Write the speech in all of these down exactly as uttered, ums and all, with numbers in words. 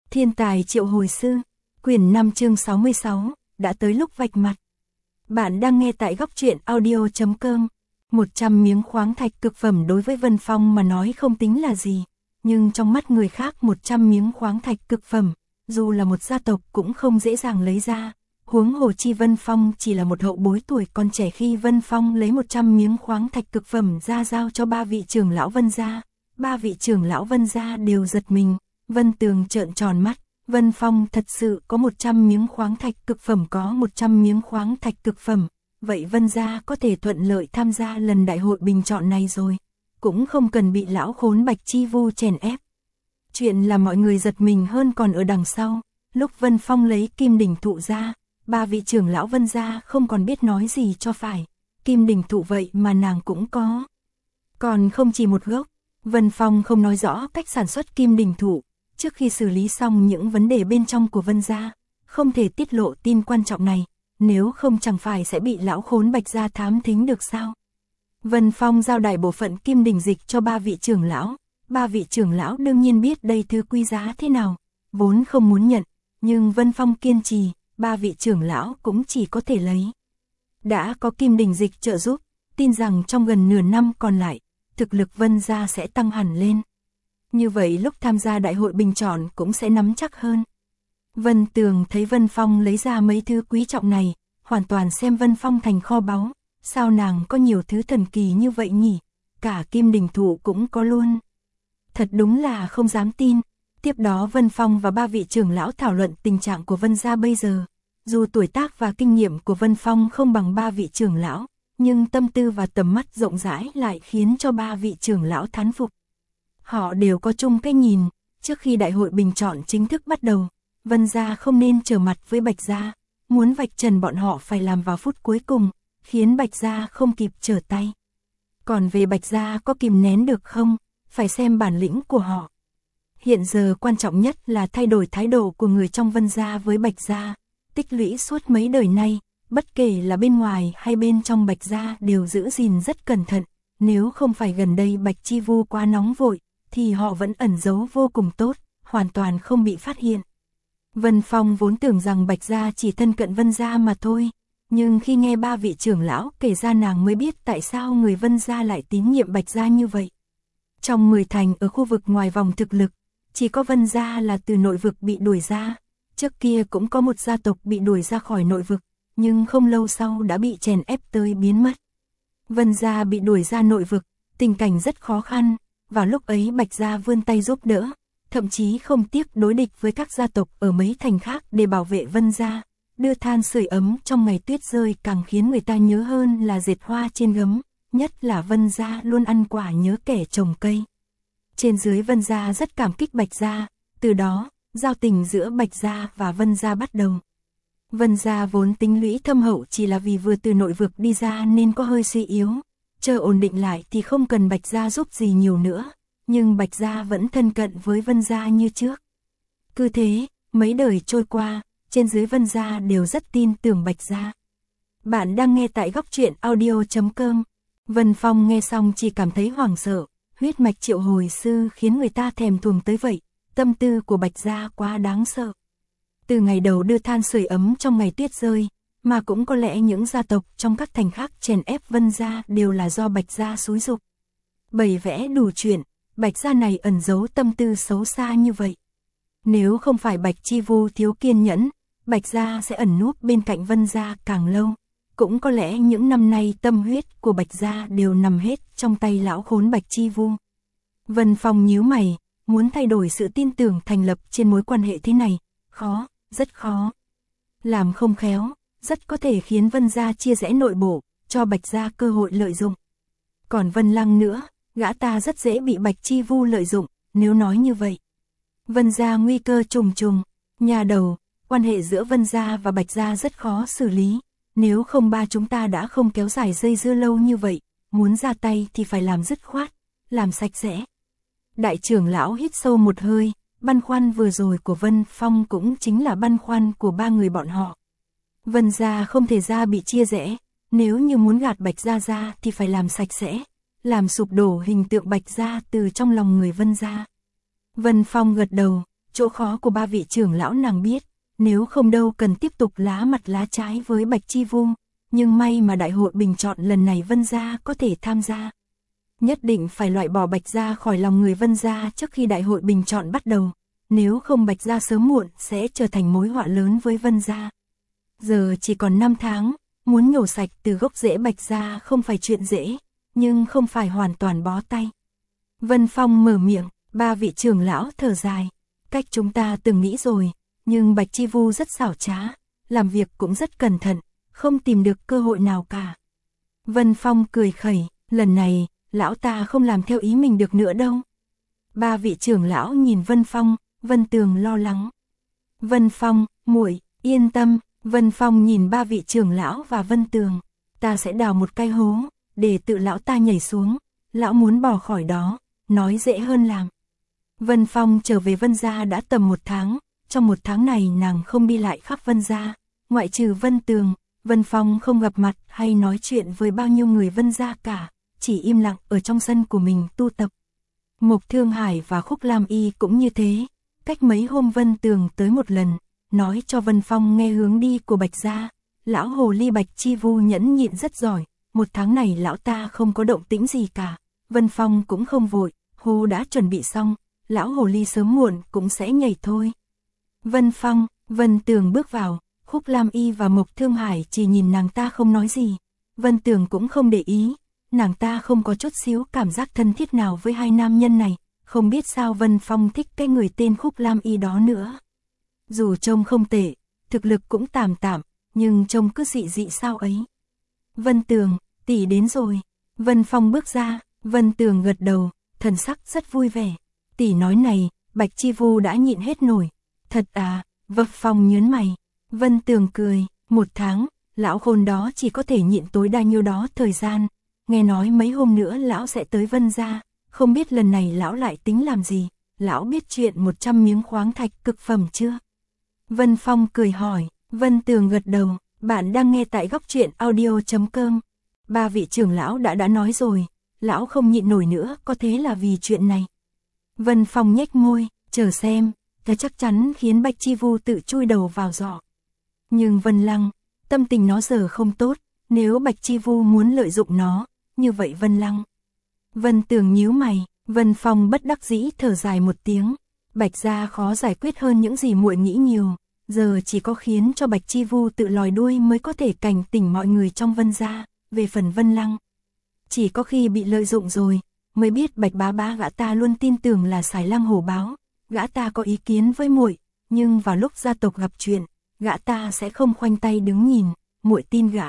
Thiên tài triệu hồi sư, quyển năm chương sáu mươi sáu, đã tới lúc vạch mặt. Bạn đang nghe tại góc truyện audio chấm com. một trăm miếng khoáng thạch cực phẩm đối với Vân Phong mà nói không tính là gì, nhưng trong mắt người khác một trăm miếng khoáng thạch cực phẩm, dù là một gia tộc cũng không dễ dàng lấy ra. Huống hồ chi Vân Phong chỉ là một hậu bối tuổi còn trẻ khi Vân Phong lấy một trăm miếng khoáng thạch cực phẩm ra giao cho ba vị trưởng lão Vân gia. Ba vị trưởng lão Vân gia đều giật mình, Vân Tường trợn tròn mắt, Vân Phong thật sự có một trăm miếng khoáng thạch cực phẩm có một trăm miếng khoáng thạch cực phẩm, vậy Vân gia có thể thuận lợi tham gia lần đại hội bình chọn này rồi, cũng không cần bị lão khốn Bạch Chi Vu chèn ép. Chuyện là mọi người giật mình hơn còn ở đằng sau, lúc Vân Phong lấy kim đỉnh thụ ra, ba vị trưởng lão Vân gia không còn biết nói gì cho phải, kim đỉnh thụ vậy mà nàng cũng có. Còn không chỉ một gốc, Vân Phong không nói rõ cách sản xuất kim đỉnh thụ, trước khi xử lý xong những vấn đề bên trong của Vân gia, không thể tiết lộ tin quan trọng này, nếu không chẳng phải sẽ bị lão khốn Bạch gia thám thính được sao. Vân Phong giao đại bộ phận kim đỉnh dịch cho ba vị trưởng lão, ba vị trưởng lão đương nhiên biết đây thứ quý giá thế nào, vốn không muốn nhận, nhưng Vân Phong kiên trì, ba vị trưởng lão cũng chỉ có thể lấy. Đã có kim đỉnh dịch trợ giúp, tin rằng trong gần nửa năm còn lại, thực lực Vân gia sẽ tăng hẳn lên. Như vậy lúc tham gia đại hội bình chọn cũng sẽ nắm chắc hơn. Vân Tường thấy Vân Phong lấy ra mấy thứ quý trọng này, hoàn toàn xem Vân Phong thành kho báu, sao nàng có nhiều thứ thần kỳ như vậy nhỉ, cả kim đỉnh thụ cũng có luôn. Thật đúng là không dám tin. Tiếp đó Vân Phong và ba vị trưởng lão thảo luận tình trạng của Vân gia bây giờ. Dù tuổi tác và kinh nghiệm của Vân Phong không bằng ba vị trưởng lão, nhưng tâm tư và tầm mắt rộng rãi lại khiến cho ba vị trưởng lão thán phục. Họ đều có chung cái nhìn, trước khi đại hội bình chọn chính thức bắt đầu, Vân gia không nên trở mặt với Bạch gia, muốn vạch trần bọn họ phải làm vào phút cuối cùng, khiến Bạch gia không kịp trở tay. Còn về Bạch gia có kìm nén được không, phải xem bản lĩnh của họ. Hiện giờ quan trọng nhất là thay đổi thái độ của người trong Vân gia với Bạch gia, tích lũy suốt mấy đời nay, bất kể là bên ngoài hay bên trong Bạch gia đều giữ gìn rất cẩn thận, nếu không phải gần đây Bạch Chi Vu quá nóng vội, thì họ vẫn ẩn giấu vô cùng tốt, hoàn toàn không bị phát hiện. Vân Phong vốn tưởng rằng Bạch gia chỉ thân cận Vân gia mà thôi, nhưng khi nghe ba vị trưởng lão kể ra nàng mới biết tại sao người Vân gia lại tín nhiệm Bạch gia như vậy. Trong mười thành ở khu vực ngoài vòng thực lực, chỉ có Vân gia là từ nội vực bị đuổi ra, trước kia cũng có một gia tộc bị đuổi ra khỏi nội vực, nhưng không lâu sau đã bị chèn ép tới biến mất. Vân gia bị đuổi ra nội vực, tình cảnh rất khó khăn, vào lúc ấy Bạch gia vươn tay giúp đỡ, thậm chí không tiếc đối địch với các gia tộc ở mấy thành khác để bảo vệ Vân gia, đưa than sưởi ấm trong ngày tuyết rơi càng khiến người ta nhớ hơn là dệt hoa trên gấm, nhất là Vân gia luôn ăn quả nhớ kẻ trồng cây. Trên dưới Vân gia rất cảm kích Bạch gia, từ đó, giao tình giữa Bạch gia và Vân gia bắt đầu. Vân gia vốn tính lũy thâm hậu chỉ là vì vừa từ nội vực đi ra nên có hơi suy yếu, chờ ổn định lại thì không cần Bạch gia giúp gì nhiều nữa, nhưng Bạch gia vẫn thân cận với Vân gia như trước. Cứ thế, mấy đời trôi qua, trên dưới Vân gia đều rất tin tưởng Bạch gia. Bạn đang nghe tại góc truyện audio chấm com. Vân Phong nghe xong chỉ cảm thấy hoảng sợ, huyết mạch triệu hồi sư khiến người ta thèm thuồng tới vậy, tâm tư của Bạch gia quá đáng sợ. Từ ngày đầu đưa than sưởi ấm trong ngày tuyết rơi, mà cũng có lẽ những gia tộc trong các thành khác chèn ép Vân gia đều là do Bạch gia xúi giục. Bày vẽ đủ chuyện, Bạch gia này ẩn giấu tâm tư xấu xa như vậy. Nếu không phải Bạch Chi Vu thiếu kiên nhẫn, Bạch gia sẽ ẩn núp bên cạnh Vân gia càng lâu. Cũng có lẽ những năm nay tâm huyết của Bạch gia đều nằm hết trong tay lão khốn Bạch Chi Vu. Vân Phong nhíu mày, muốn thay đổi sự tin tưởng thành lập trên mối quan hệ thế này, khó, rất khó. Làm không khéo, rất có thể khiến Vân gia chia rẽ nội bộ, cho Bạch gia cơ hội lợi dụng. Còn Vân Lăng nữa, gã ta rất dễ bị Bạch Chi Vu lợi dụng, nếu nói như vậy. Vân gia nguy cơ trùng trùng, nhà đầu, quan hệ giữa Vân gia và Bạch gia rất khó xử lý. Nếu không ba chúng ta đã không kéo dài dây dưa lâu như vậy, muốn ra tay thì phải làm dứt khoát, làm sạch sẽ. Đại trưởng lão hít sâu một hơi, băn khoăn vừa rồi của Vân Phong cũng chính là băn khoăn của ba người bọn họ. Vân gia không thể ra bị chia rẽ, nếu như muốn gạt Bạch gia ra thì phải làm sạch sẽ, làm sụp đổ hình tượng Bạch gia từ trong lòng người Vân gia. Vân Phong gật đầu, chỗ khó của ba vị trưởng lão nàng biết, nếu không đâu cần tiếp tục lá mặt lá trái với Bạch Chi Vu, nhưng may mà đại hội bình chọn lần này Vân gia có thể tham gia. Nhất định phải loại bỏ Bạch gia khỏi lòng người Vân gia trước khi đại hội bình chọn bắt đầu, nếu không Bạch gia sớm muộn sẽ trở thành mối họa lớn với Vân gia. Giờ chỉ còn năm tháng, muốn nhổ sạch từ gốc rễ Bạch gia không phải chuyện dễ, nhưng không phải hoàn toàn bó tay. Vân Phong mở miệng, ba vị trưởng lão thở dài, cách chúng ta từng nghĩ rồi, nhưng Bạch Chi Vu rất xảo trá, làm việc cũng rất cẩn thận, không tìm được cơ hội nào cả. Vân Phong cười khẩy, lần này, lão ta không làm theo ý mình được nữa đâu. Ba vị trưởng lão nhìn Vân Phong, Vân Tường lo lắng. Vân Phong, muội, yên tâm. Vân Phong nhìn ba vị trưởng lão và Vân Tường, ta sẽ đào một cái hố, để tự lão ta nhảy xuống, lão muốn bỏ khỏi đó, nói dễ hơn làm. Vân Phong trở về Vân gia đã tầm một tháng, trong một tháng này nàng không đi lại khắp Vân gia, ngoại trừ Vân Tường, Vân Phong không gặp mặt hay nói chuyện với bao nhiêu người Vân gia cả, chỉ im lặng ở trong sân của mình tu tập. Mộc Thương Hải và Khúc Lam Y cũng như thế, cách mấy hôm Vân Tường tới một lần, nói cho Vân Phong nghe hướng đi của Bạch gia. Lão hồ ly Bạch Chi Vu nhẫn nhịn rất giỏi, một tháng này lão ta không có động tĩnh gì cả, Vân Phong cũng không vội, hố đã chuẩn bị xong, lão hồ ly sớm muộn cũng sẽ nhảy thôi. Vân Phong, Vân Tường bước vào, Khúc Lam Y và Mộc Thương Hải chỉ nhìn nàng ta không nói gì, Vân Tường cũng không để ý, nàng ta không có chút xíu cảm giác thân thiết nào với hai nam nhân này, không biết sao Vân Phong thích cái người tên Khúc Lam Y đó nữa. Dù trông không tệ, thực lực cũng tạm tạm, nhưng trông cứ dị dị sao ấy. Vân Tường, tỷ đến rồi. Vân Phong bước ra, Vân Tường gật đầu, thần sắc rất vui vẻ. Tỷ nói này, Bạch Chi Vu đã nhịn hết nổi. Thật à, Vân Phong nhớn mày. Vân Tường cười, một tháng, lão khôn đó chỉ có thể nhịn tối đa nhiêu đó thời gian. Nghe nói mấy hôm nữa lão sẽ tới Vân gia, không biết lần này lão lại tính làm gì. Lão biết chuyện một trăm miếng khoáng thạch cực phẩm chưa? Vân Phong cười hỏi, Vân Tường gật đầu, bạn đang nghe tại góc truyện audio chấm com. Ba vị trưởng lão đã đã nói rồi, lão không nhịn nổi nữa, có thế là vì chuyện này. Vân Phong nhếch môi, chờ xem, thế chắc chắn khiến Bạch Chi Vu tự chui đầu vào giỏ. Nhưng Vân Lăng, tâm tình nó giờ không tốt, nếu Bạch Chi Vu muốn lợi dụng nó, như vậy Vân Lăng. Vân Tường nhíu mày, Vân Phong bất đắc dĩ thở dài một tiếng. Bạch gia khó giải quyết hơn những gì muội nghĩ nhiều, giờ chỉ có khiến cho Bạch Chi Vu tự lòi đuôi mới có thể cảnh tỉnh mọi người trong Vân gia. Về phần Vân Lăng, chỉ có khi bị lợi dụng rồi, mới biết Bạch bá bá gã ta luôn tin tưởng là Sải Lăng hổ báo, gã ta có ý kiến với muội, nhưng vào lúc gia tộc gặp chuyện, gã ta sẽ không khoanh tay đứng nhìn, muội tin gã.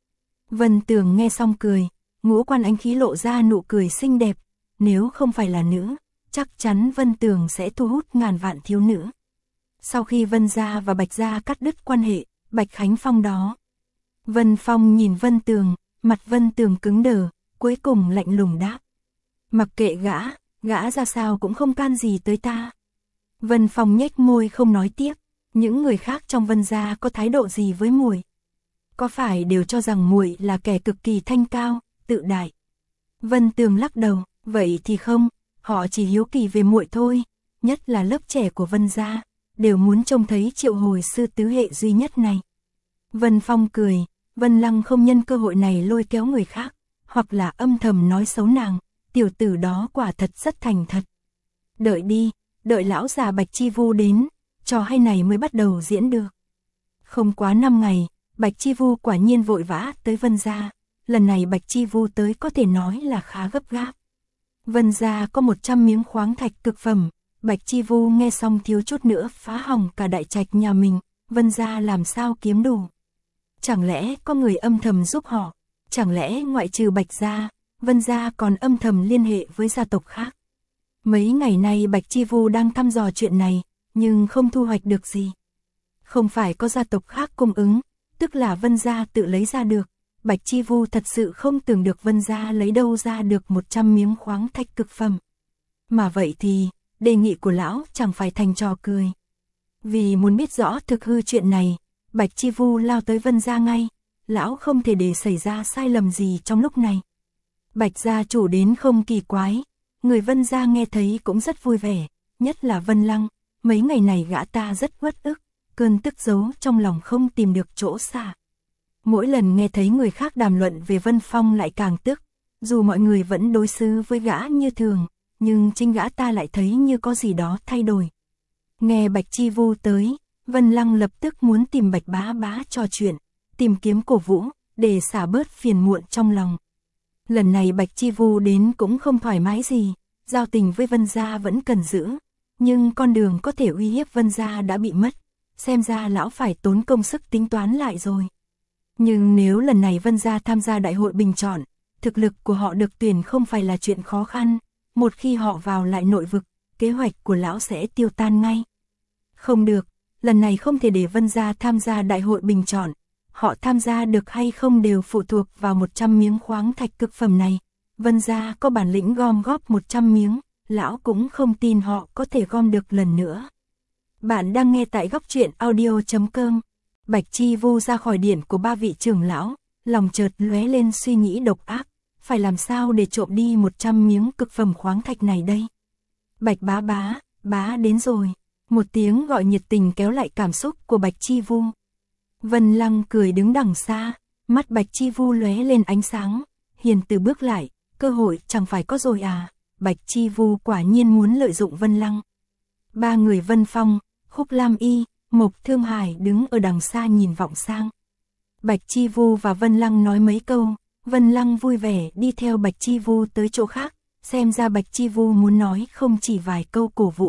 Vân Tường nghe xong cười, ngũ quan ánh khí lộ ra nụ cười xinh đẹp, nếu không phải là nữ, chắc chắn Vân Tường sẽ thu hút ngàn vạn thiếu nữ. Sau khi Vân gia và Bạch gia cắt đứt quan hệ, Bạch Khánh Phong đó. Vân Phong nhìn Vân Tường, mặt Vân Tường cứng đờ, cuối cùng lạnh lùng đáp. Mặc kệ gã, gã ra sao cũng không can gì tới ta. Vân Phong nhếch môi không nói tiếp, những người khác trong Vân gia có thái độ gì với muội? Có phải đều cho rằng muội là kẻ cực kỳ thanh cao, tự đại? Vân Tường lắc đầu, vậy thì không, họ chỉ hiếu kỳ về muội thôi, nhất là lớp trẻ của Vân gia, đều muốn trông thấy triệu hồi sư tứ hệ duy nhất này. Vân Phong cười, Vân Lăng không nhân cơ hội này lôi kéo người khác, hoặc là âm thầm nói xấu nàng, tiểu tử đó quả thật rất thành thật. Đợi đi, đợi lão già Bạch Chi Vu đến, trò hay này mới bắt đầu diễn được. Không quá năm ngày, Bạch Chi Vu quả nhiên vội vã tới Vân gia, lần này Bạch Chi Vu tới có thể nói là khá gấp gáp. Vân gia có một trăm miếng khoáng thạch cực phẩm, Bạch Chi Vu nghe xong thiếu chút nữa phá hỏng cả đại trạch nhà mình, Vân gia làm sao kiếm đủ? Chẳng lẽ có người âm thầm giúp họ? Chẳng lẽ ngoại trừ Bạch gia, Vân gia còn âm thầm liên hệ với gia tộc khác? Mấy ngày nay Bạch Chi Vu đang thăm dò chuyện này, nhưng không thu hoạch được gì. Không phải có gia tộc khác cung ứng, tức là Vân gia tự lấy ra được. Bạch Chi Vu thật sự không tưởng được Vân gia lấy đâu ra được một trăm miếng khoáng thạch cực phẩm. Mà vậy thì, đề nghị của lão chẳng phải thành trò cười. Vì muốn biết rõ thực hư chuyện này, Bạch Chi Vu lao tới Vân gia ngay, lão không thể để xảy ra sai lầm gì trong lúc này. Bạch gia chủ đến không kỳ quái, người Vân gia nghe thấy cũng rất vui vẻ, nhất là Vân Lăng, mấy ngày này gã ta rất uất ức, cơn tức giấu trong lòng không tìm được chỗ xả. Mỗi lần nghe thấy người khác đàm luận về Vân Phong lại càng tức, dù mọi người vẫn đối xử với gã như thường, nhưng chính gã ta lại thấy như có gì đó thay đổi. Nghe Bạch Chi Vu tới, Vân Lăng lập tức muốn tìm Bạch Bá Bá trò chuyện, tìm kiếm cổ vũ, để xả bớt phiền muộn trong lòng. Lần này Bạch Chi Vu đến cũng không thoải mái gì, giao tình với Vân gia vẫn cần giữ, nhưng con đường có thể uy hiếp Vân gia đã bị mất, xem ra lão phải tốn công sức tính toán lại rồi. Nhưng nếu lần này Vân gia tham gia đại hội bình chọn, thực lực của họ được tuyển không phải là chuyện khó khăn, một khi họ vào lại nội vực, kế hoạch của lão sẽ tiêu tan ngay. Không được, lần này không thể để Vân gia tham gia đại hội bình chọn, họ tham gia được hay không đều phụ thuộc vào một trăm miếng khoáng thạch cực phẩm này. Vân gia có bản lĩnh gom góp một trăm miếng, lão cũng không tin họ có thể gom được lần nữa. Bạn đang nghe tại góc truyện audio chấm com. Bạch Chi Vu ra khỏi điện của ba vị trưởng lão, lòng chợt lóe lên suy nghĩ độc ác, phải làm sao để trộm đi một trăm miếng cực phẩm khoáng thạch này đây? Bạch Bá Bá, bá đến rồi. Một tiếng gọi nhiệt tình kéo lại cảm xúc của Bạch Chi Vu. Vân Lăng cười đứng đằng xa, mắt Bạch Chi Vu lóe lên ánh sáng, hiền từ bước lại, cơ hội chẳng phải có rồi à? Bạch Chi Vu quả nhiên muốn lợi dụng Vân Lăng. Ba người Vân Phong, Khúc Lam Y, Mộc Thương Hải đứng ở đằng xa nhìn vọng sang. Bạch Chi Vu và Vân Lăng nói mấy câu, Vân Lăng vui vẻ đi theo Bạch Chi Vu tới chỗ khác, xem ra Bạch Chi Vu muốn nói không chỉ vài câu cổ vũ.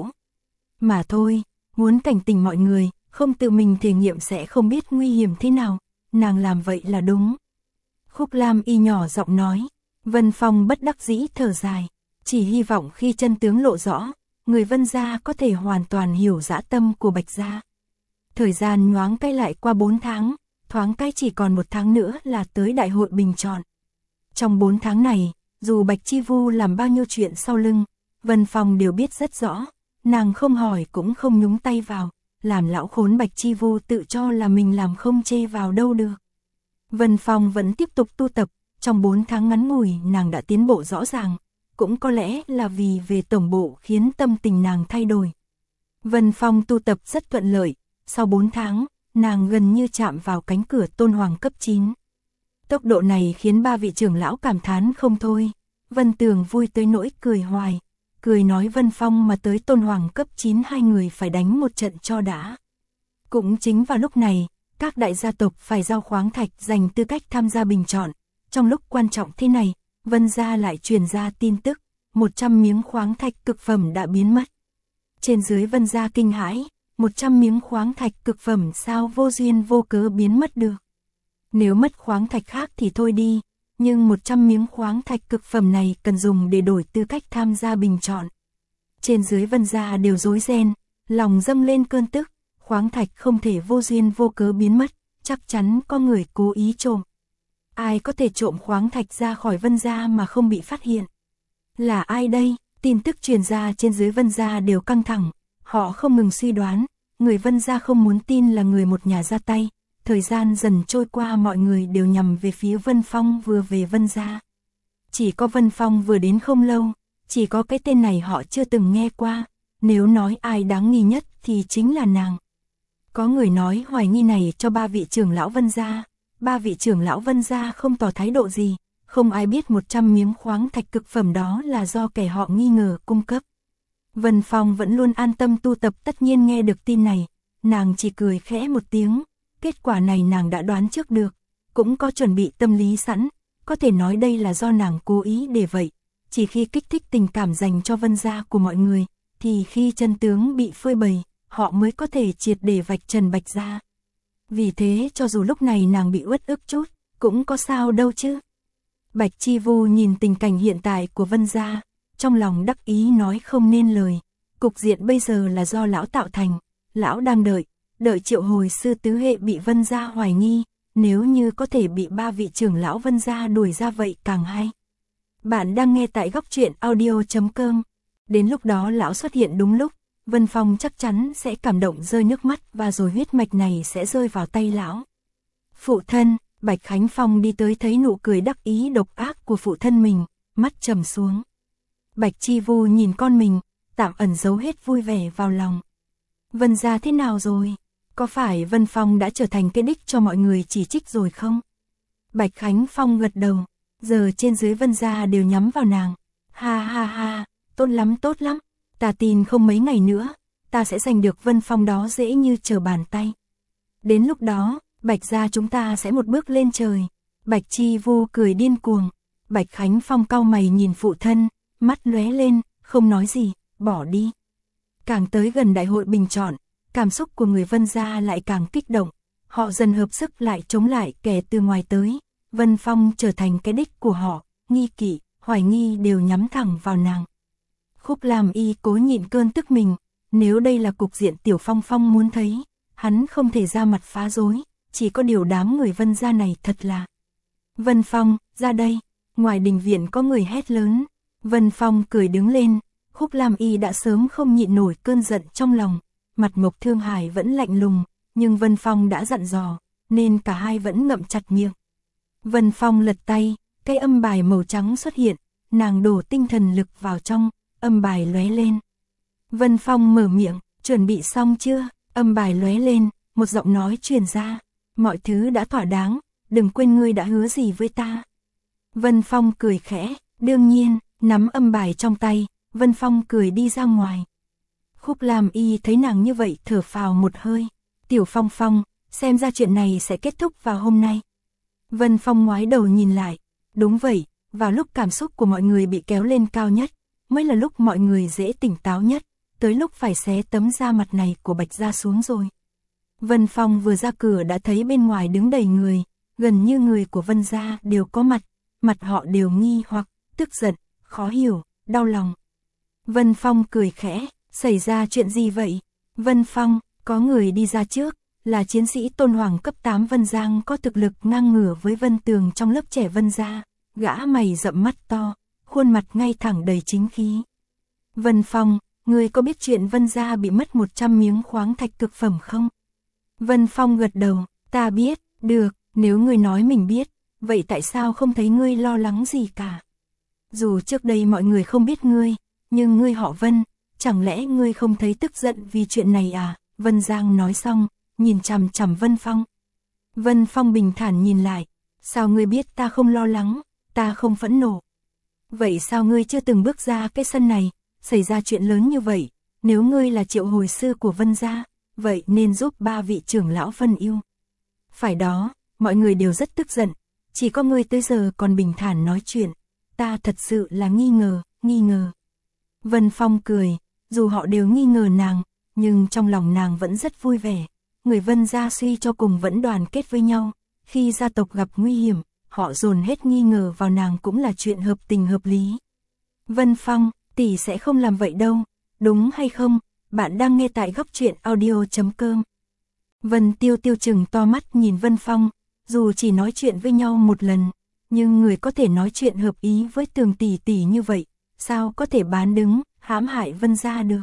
Mà thôi, muốn cảnh tỉnh mọi người, không tự mình thể nghiệm sẽ không biết nguy hiểm thế nào, nàng làm vậy là đúng. Khúc Lam Y nhỏ giọng nói, Vân Phong bất đắc dĩ thở dài, chỉ hy vọng khi chân tướng lộ rõ, người Vân gia có thể hoàn toàn hiểu dã tâm của Bạch gia. Thời gian nhoáng cái lại qua bốn tháng, thoáng cái chỉ còn một tháng nữa là tới đại hội bình chọn. Trong bốn tháng này, dù Bạch Chi Vu làm bao nhiêu chuyện sau lưng, Vân Phong đều biết rất rõ, nàng không hỏi cũng không nhúng tay vào, làm lão khốn Bạch Chi Vu tự cho là mình làm không chê vào đâu được. Vân Phong vẫn tiếp tục tu tập, trong bốn tháng ngắn ngủi nàng đã tiến bộ rõ ràng, cũng có lẽ là vì về tổng bộ khiến tâm tình nàng thay đổi. Vân Phong tu tập rất thuận lợi, sau bốn tháng, nàng gần như chạm vào cánh cửa tôn hoàng cấp chín. Tốc độ này khiến ba vị trưởng lão cảm thán không thôi. Vân Tường vui tới nỗi cười hoài, cười nói Vân Phong mà tới tôn hoàng cấp chín hai người phải đánh một trận cho đã. Cũng chính vào lúc này, các đại gia tộc phải giao khoáng thạch giành tư cách tham gia bình chọn. Trong lúc quan trọng thế này, Vân gia lại truyền ra tin tức, một trăm miếng khoáng thạch cực phẩm đã biến mất. Trên dưới Vân gia kinh hãi, một trăm miếng khoáng thạch cực phẩm sao vô duyên vô cớ biến mất được. Nếu mất khoáng thạch khác thì thôi đi, nhưng một trăm miếng khoáng thạch cực phẩm này cần dùng để đổi tư cách tham gia bình chọn. Trên dưới Vân gia đều rối ren, lòng dâng lên cơn tức, khoáng thạch không thể vô duyên vô cớ biến mất, chắc chắn có người cố ý trộm. Ai có thể trộm khoáng thạch ra khỏi Vân gia mà không bị phát hiện? Là ai đây? Tin tức truyền ra trên dưới Vân gia đều căng thẳng, họ không ngừng suy đoán, người Vân gia không muốn tin là người một nhà ra tay. Thời gian dần trôi qua mọi người đều nhằm về phía Vân Phong vừa về Vân gia. Chỉ có Vân Phong vừa đến không lâu, chỉ có cái tên này họ chưa từng nghe qua, nếu nói ai đáng nghi nhất thì chính là nàng. Có người nói hoài nghi này cho ba vị trưởng lão Vân gia, ba vị trưởng lão Vân gia không tỏ thái độ gì, không ai biết một trăm miếng khoáng thạch cực phẩm đó là do kẻ họ nghi ngờ cung cấp. Vân Phong vẫn luôn an tâm tu tập, tất nhiên nghe được tin này, nàng chỉ cười khẽ một tiếng. Kết quả này nàng đã đoán trước được, cũng có chuẩn bị tâm lý sẵn, có thể nói đây là do nàng cố ý để vậy. Chỉ khi kích thích tình cảm dành cho Vân gia của mọi người, thì khi chân tướng bị phơi bày, họ mới có thể triệt để vạch trần Bạch gia. Vì thế cho dù lúc này nàng bị uất ức chút, cũng có sao đâu chứ. Bạch Chi Vu nhìn tình cảnh hiện tại của Vân gia, trong lòng đắc ý nói không nên lời. Cục diện bây giờ là do lão tạo thành, lão đang đợi. Đợi triệu hồi sư tứ hệ bị Vân gia hoài nghi, nếu như có thể bị ba vị trưởng lão Vân gia đuổi ra vậy càng hay. Bạn đang nghe tại góc truyện audio chấm com. Đến lúc đó lão xuất hiện đúng lúc, Vân Phong chắc chắn sẽ cảm động rơi nước mắt và rồi huyết mạch này sẽ rơi vào tay lão. Phụ thân, Bạch Khánh Phong đi tới thấy nụ cười đắc ý độc ác của phụ thân mình, mắt trầm xuống. Bạch Chi Vu nhìn con mình, tạm ẩn giấu hết vui vẻ vào lòng. Vân gia thế nào rồi? Có phải Vân Phong đã trở thành cái đích cho mọi người chỉ trích rồi không? Bạch Khánh Phong gật đầu, giờ trên dưới Vân gia đều nhắm vào nàng. Ha ha ha, tốt lắm tốt lắm, ta tin không mấy ngày nữa, ta sẽ giành được Vân Phong đó dễ như trở bàn tay. Đến lúc đó, Bạch gia chúng ta sẽ một bước lên trời. Bạch Chi Vu cười điên cuồng. Bạch Khánh Phong cau mày nhìn phụ thân, mắt lóe lên, không nói gì, bỏ đi. Càng tới gần đại hội bình chọn, cảm xúc của người Vân gia lại càng kích động. Họ dần hợp sức lại chống lại kẻ từ ngoài tới. Vân Phong trở thành cái đích của họ, nghi kỵ, hoài nghi đều nhắm thẳng vào nàng. Khúc Lam Y cố nhịn cơn tức mình, nếu đây là cục diện Tiểu Phong Phong muốn thấy, hắn không thể ra mặt phá rối, chỉ có điều đám người Vân gia này thật là. Vân Phong, ra đây, ngoài đình viện có người hét lớn. Vân Phong cười đứng lên, Khúc Lam Y đã sớm không nhịn nổi cơn giận trong lòng, mặt Mộc Thương Hải vẫn lạnh lùng, nhưng Vân Phong đã dặn dò, nên cả hai vẫn ngậm chặt miệng. Vân Phong lật tay, cái âm bài màu trắng xuất hiện, nàng đổ tinh thần lực vào trong, âm bài lóe lên. Vân Phong mở miệng, chuẩn bị xong chưa? Âm bài lóe lên, một giọng nói truyền ra, mọi thứ đã thỏa đáng, đừng quên ngươi đã hứa gì với ta. Vân Phong cười khẽ, đương nhiên, nắm âm bài trong tay, Vân Phong cười đi ra ngoài. Khúc Lam Y thấy nàng như vậy thở phào một hơi, Tiểu Phong Phong, xem ra chuyện này sẽ kết thúc vào hôm nay. Vân Phong ngoái đầu nhìn lại, đúng vậy, vào lúc cảm xúc của mọi người bị kéo lên cao nhất, mới là lúc mọi người dễ tỉnh táo nhất, tới lúc phải xé tấm da mặt này của Bạch gia xuống rồi. Vân Phong vừa ra cửa đã thấy bên ngoài đứng đầy người, gần như người của Vân gia đều có mặt, mặt họ đều nghi hoặc, tức giận, khó hiểu, đau lòng. Vân Phong cười khẽ, xảy ra chuyện gì vậy? Vân Phong, có người đi ra trước, là chiến sĩ tôn hoàng cấp tám Vân Giang có thực lực ngang ngửa với Vân Tường trong lớp trẻ Vân gia, gã mày rậm mắt to, khuôn mặt ngay thẳng đầy chính khí. Vân Phong, ngươi có biết chuyện Vân gia bị mất một trăm miếng khoáng thạch cực phẩm không? Vân Phong gật đầu, ta biết, được, nếu ngươi nói mình biết, vậy tại sao không thấy ngươi lo lắng gì cả? Dù trước đây mọi người không biết ngươi, nhưng ngươi họ Vân, chẳng lẽ ngươi không thấy tức giận vì chuyện này à? Vân Giang nói xong, nhìn chằm chằm Vân Phong. Vân Phong bình thản nhìn lại, sao ngươi biết ta không lo lắng, ta không phẫn nộ? Vậy sao ngươi chưa từng bước ra cái sân này, xảy ra chuyện lớn như vậy, nếu ngươi là triệu hồi sư của Vân gia, vậy nên giúp ba vị trưởng lão Vân yêu. Phải đó, mọi người đều rất tức giận, chỉ có ngươi tới giờ còn bình thản nói chuyện, ta thật sự là nghi ngờ, nghi ngờ. Vân Phong cười, dù họ đều nghi ngờ nàng, nhưng trong lòng nàng vẫn rất vui vẻ. Người Vân gia suy cho cùng vẫn đoàn kết với nhau, khi gia tộc gặp nguy hiểm, họ dồn hết nghi ngờ vào nàng cũng là chuyện hợp tình hợp lý. Vân Phong, tỷ sẽ không làm vậy đâu, đúng hay không? Bạn đang nghe tại góc truyện audio chấm com. Vân Tiêu Tiêu chừng to mắt nhìn Vân Phong, dù chỉ nói chuyện với nhau một lần, nhưng người có thể nói chuyện hợp ý với Tường tỷ tỷ như vậy, sao có thể bán đứng, hãm hại Vân gia được?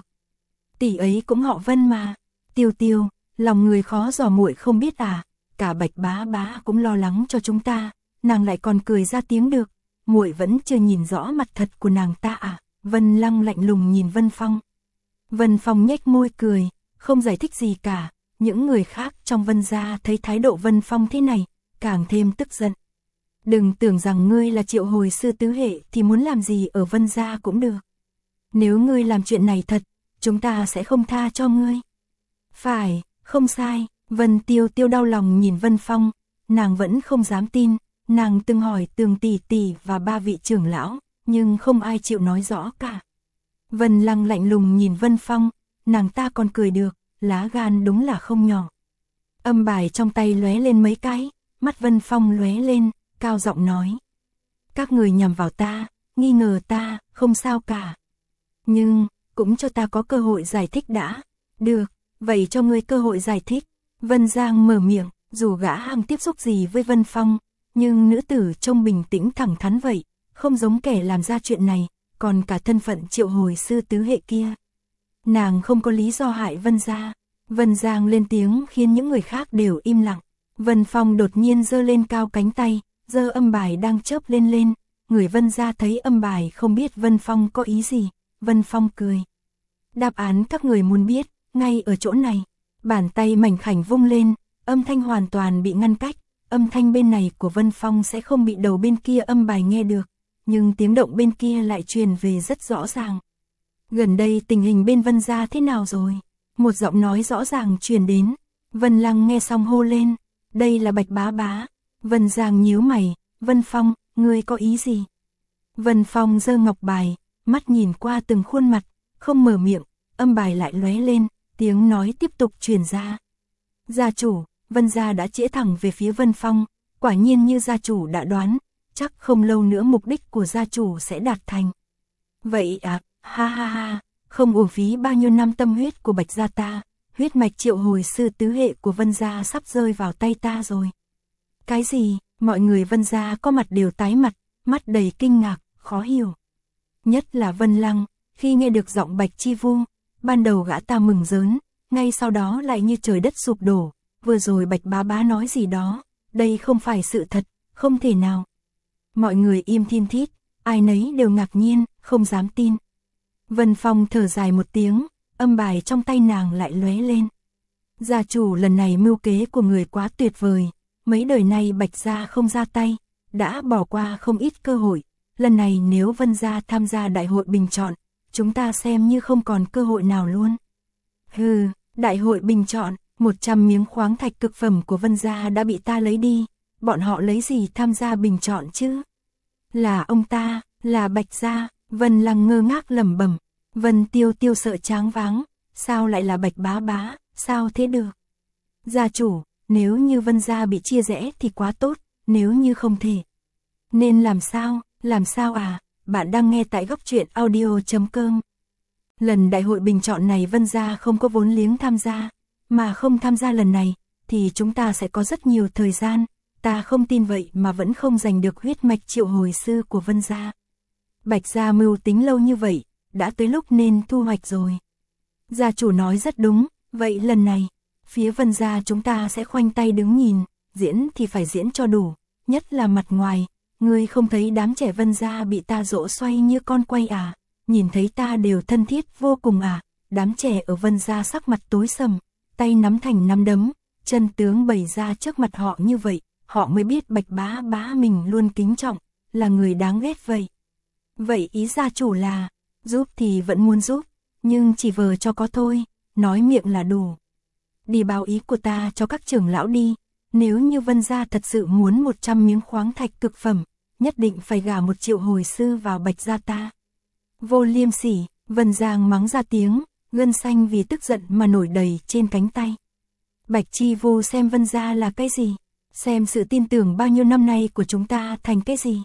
Tỷ ấy cũng họ Vân mà. Tiêu Tiêu, lòng người khó dò muội không biết à? Cả Bạch bá bá cũng lo lắng cho chúng ta, nàng lại còn cười ra tiếng được, muội vẫn chưa nhìn rõ mặt thật của nàng ta à? Vân Lăng lạnh lùng nhìn Vân Phong. Vân Phong nhếch môi cười, không giải thích gì cả. Những người khác trong Vân gia thấy thái độ Vân Phong thế này, càng thêm tức giận. Đừng tưởng rằng ngươi là triệu hồi sư tứ hệ thì muốn làm gì ở Vân gia cũng được. Nếu ngươi làm chuyện này thật, chúng ta sẽ không tha cho ngươi. Phải, không sai. Vân Tiêu Tiêu đau lòng nhìn Vân Phong, nàng vẫn không dám tin, nàng từng hỏi Tường tỷ tỷ và ba vị trưởng lão, nhưng không ai chịu nói rõ cả. Vân Lăng lạnh lùng nhìn Vân Phong, nàng ta còn cười được, lá gan đúng là không nhỏ. Âm bài trong tay lóe lên mấy cái, mắt Vân Phong lóe lên, cao giọng nói. Các người nhằm vào ta, nghi ngờ ta, không sao cả. Nhưng, cũng cho ta có cơ hội giải thích đã. Được, vậy cho ngươi cơ hội giải thích. Vân Giang mở miệng, dù gã hằng tiếp xúc gì với Vân Phong, nhưng nữ tử trông bình tĩnh thẳng thắn vậy, không giống kẻ làm ra chuyện này, còn cả thân phận triệu hồi sư tứ hệ kia. Nàng không có lý do hại Vân gia. Vân Giang lên tiếng khiến những người khác đều im lặng. Vân Phong đột nhiên giơ lên cao cánh tay, giơ âm bài đang chớp lên lên. Người Vân gia thấy âm bài không biết Vân Phong có ý gì. Vân Phong cười. Đáp án các người muốn biết, ngay ở chỗ này. Bàn tay mảnh khảnh vung lên, âm thanh hoàn toàn bị ngăn cách, âm thanh bên này của Vân Phong sẽ không bị đầu bên kia âm bài nghe được, nhưng tiếng động bên kia lại truyền về rất rõ ràng. Gần đây tình hình bên Vân gia thế nào rồi? Một giọng nói rõ ràng truyền đến. Vân Lăng nghe xong hô lên, đây là Bạch bá bá. Vân Giang nhíu mày, Vân Phong, ngươi có ý gì? Vân Phong giơ ngọc bài, mắt nhìn qua từng khuôn mặt, không mở miệng, âm bài lại lóe lên, tiếng nói tiếp tục truyền ra. Gia chủ, Vân gia đã chĩa thẳng về phía Vân Phong, quả nhiên như gia chủ đã đoán, chắc không lâu nữa mục đích của gia chủ sẽ đạt thành. Vậy à, ha ha ha, không uổng phí bao nhiêu năm tâm huyết của Bạch gia ta, huyết mạch triệu hồi sư tứ hệ của Vân gia sắp rơi vào tay ta rồi. Cái gì? Mọi người Vân gia có mặt đều tái mặt, mắt đầy kinh ngạc, khó hiểu. Nhất là Vân Lăng, khi nghe được giọng Bạch Chi Vu, ban đầu gã ta mừng rớn, ngay sau đó lại như trời đất sụp đổ, vừa rồi Bạch bá bá nói gì đó, đây không phải sự thật, không thể nào. Mọi người im thiên thít, ai nấy đều ngạc nhiên, không dám tin. Vân Phong thở dài một tiếng, âm bài trong tay nàng lại lóe lên. Gia chủ lần này mưu kế của người quá tuyệt vời, mấy đời nay Bạch gia không ra tay, đã bỏ qua không ít cơ hội, lần này nếu Vân gia tham gia đại hội bình chọn, chúng ta xem như không còn cơ hội nào luôn. Hừ, đại hội bình chọn, một trăm miếng khoáng thạch cực phẩm của Vân gia đã bị ta lấy đi, bọn họ lấy gì tham gia bình chọn chứ? Là ông ta, là Bạch gia. Vân Lăng ngơ ngác lẩm bẩm, Vân Tiêu Tiêu sợ choáng váng, sao lại là Bạch bá bá, sao thế được? Gia chủ, nếu như Vân gia bị chia rẽ thì quá tốt, nếu như không thể. Nên làm sao, làm sao à? Bạn đang nghe tại góc truyện audio chấm com. Lần đại hội bình chọn này Vân gia không có vốn liếng tham gia, mà không tham gia lần này, thì chúng ta sẽ có rất nhiều thời gian, ta không tin vậy mà vẫn không giành được huyết mạch triệu hồi sư của Vân gia. Bạch gia mưu tính lâu như vậy, đã tới lúc nên thu hoạch rồi. Gia chủ nói rất đúng, vậy lần này, phía Vân gia chúng ta sẽ khoanh tay đứng nhìn, diễn thì phải diễn cho đủ, nhất là mặt ngoài, ngươi không thấy đám trẻ Vân gia bị ta dỗ xoay như con quay à, nhìn thấy ta đều thân thiết vô cùng à, đám trẻ ở Vân gia sắc mặt tối sầm, tay nắm thành nắm đấm, chân tướng bày ra trước mặt họ như vậy, họ mới biết Bạch bá bá mình luôn kính trọng, là người đáng ghét vậy. Vậy ý gia chủ là, giúp thì vẫn muốn giúp, nhưng chỉ vờ cho có thôi, nói miệng là đủ. Đi báo ý của ta cho các trưởng lão đi, nếu như Vân gia thật sự muốn một trăm miếng khoáng thạch cực phẩm, nhất định phải gả một triệu hồi sư vào Bạch gia ta. Vô liêm sỉ, Vân Giang mắng ra tiếng, gân xanh vì tức giận mà nổi đầy trên cánh tay. Bạch Chi Vu xem Vân gia là cái gì, xem sự tin tưởng bao nhiêu năm nay của chúng ta thành cái gì.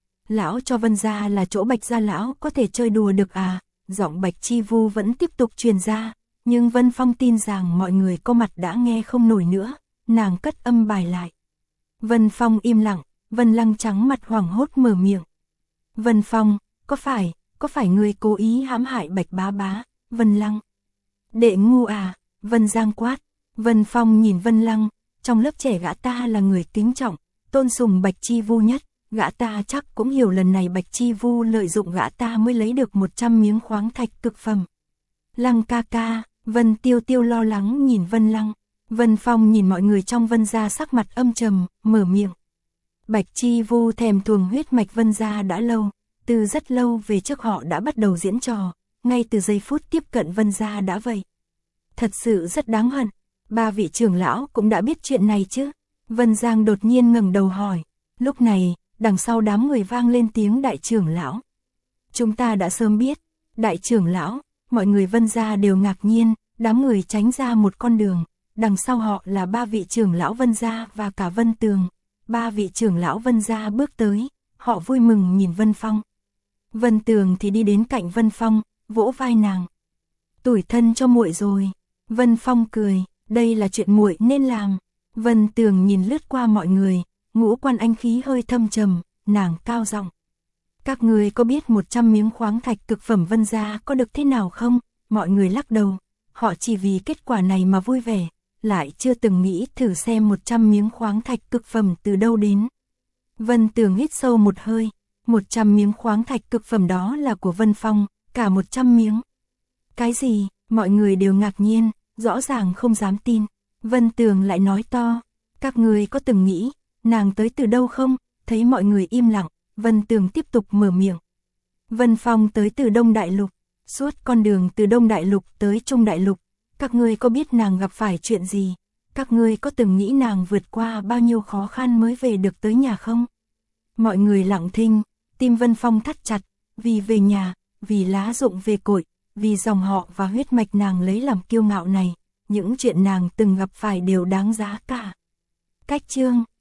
Lão cho Vân gia là chỗ Bạch gia lão có thể chơi đùa được à? Giọng Bạch Chi Vu vẫn tiếp tục truyền ra, nhưng Vân Phong tin rằng mọi người có mặt đã nghe không nổi nữa, nàng cất âm bài lại. Vân Phong im lặng, Vân Lăng trắng mặt hoảng hốt mở miệng. Vân Phong, có phải, có phải ngươi cố ý hãm hại Bạch bá bá? Vân Lăng. Đệ ngu à? Vân Giang quát. Vân Phong nhìn Vân Lăng, trong lớp trẻ gã ta là người kính trọng, tôn sùng Bạch Chi Vu nhất. Gã ta chắc cũng hiểu lần này Bạch Chi Vu lợi dụng gã ta mới lấy được một trăm miếng khoáng thạch cực phẩm. Lăng ca ca, Vân Tiêu Tiêu lo lắng nhìn Vân Lăng. Vân Phong nhìn mọi người trong Vân gia sắc mặt âm trầm, mở miệng. Bạch Chi Vu thèm thuồng huyết mạch Vân gia đã lâu, từ rất lâu về trước họ đã bắt đầu diễn trò, ngay từ giây phút tiếp cận Vân gia đã vậy. Thật sự rất đáng hận, ba vị trưởng lão cũng đã biết chuyện này chứ? Vân Giang đột nhiên ngẩng đầu hỏi. Lúc này, đằng sau đám người vang lên tiếng đại trưởng lão. Chúng ta đã sớm biết, đại trưởng lão, mọi người Vân gia đều ngạc nhiên, đám người tránh ra một con đường, đằng sau họ là ba vị trưởng lão Vân gia và cả Vân Tường. Ba vị trưởng lão Vân gia bước tới, họ vui mừng nhìn Vân Phong. Vân Tường thì đi đến cạnh Vân Phong, vỗ vai nàng. Tủi thân cho muội rồi. Vân Phong cười, đây là chuyện muội nên làm. Vân Tường nhìn lướt qua mọi người, ngũ quan anh khí hơi thâm trầm, nàng cao giọng. Các người có biết một trăm miếng khoáng thạch cực phẩm Vân gia có được thế nào không? Mọi người lắc đầu, họ chỉ vì kết quả này mà vui vẻ, lại chưa từng nghĩ thử xem một trăm miếng khoáng thạch cực phẩm từ đâu đến. Vân Tường hít sâu một hơi, một trăm miếng khoáng thạch cực phẩm đó là của Vân Phong, cả một trăm miếng. Cái gì? Mọi người đều ngạc nhiên, rõ ràng không dám tin. Vân Tường lại nói to, các người có từng nghĩ, nàng tới từ đâu không? Thấy mọi người im lặng, Vân Tường tiếp tục mở miệng. Vân Phong tới từ Đông Đại Lục, suốt con đường từ Đông Đại Lục tới Trung Đại Lục, các ngươi có biết nàng gặp phải chuyện gì? Các ngươi có từng nghĩ nàng vượt qua bao nhiêu khó khăn mới về được tới nhà không? Mọi người lặng thinh, tim Vân Phong thắt chặt, vì về nhà, vì lá rụng về cội, vì dòng họ và huyết mạch nàng lấy làm kiêu ngạo này, những chuyện nàng từng gặp phải đều đáng giá cả. Cách chương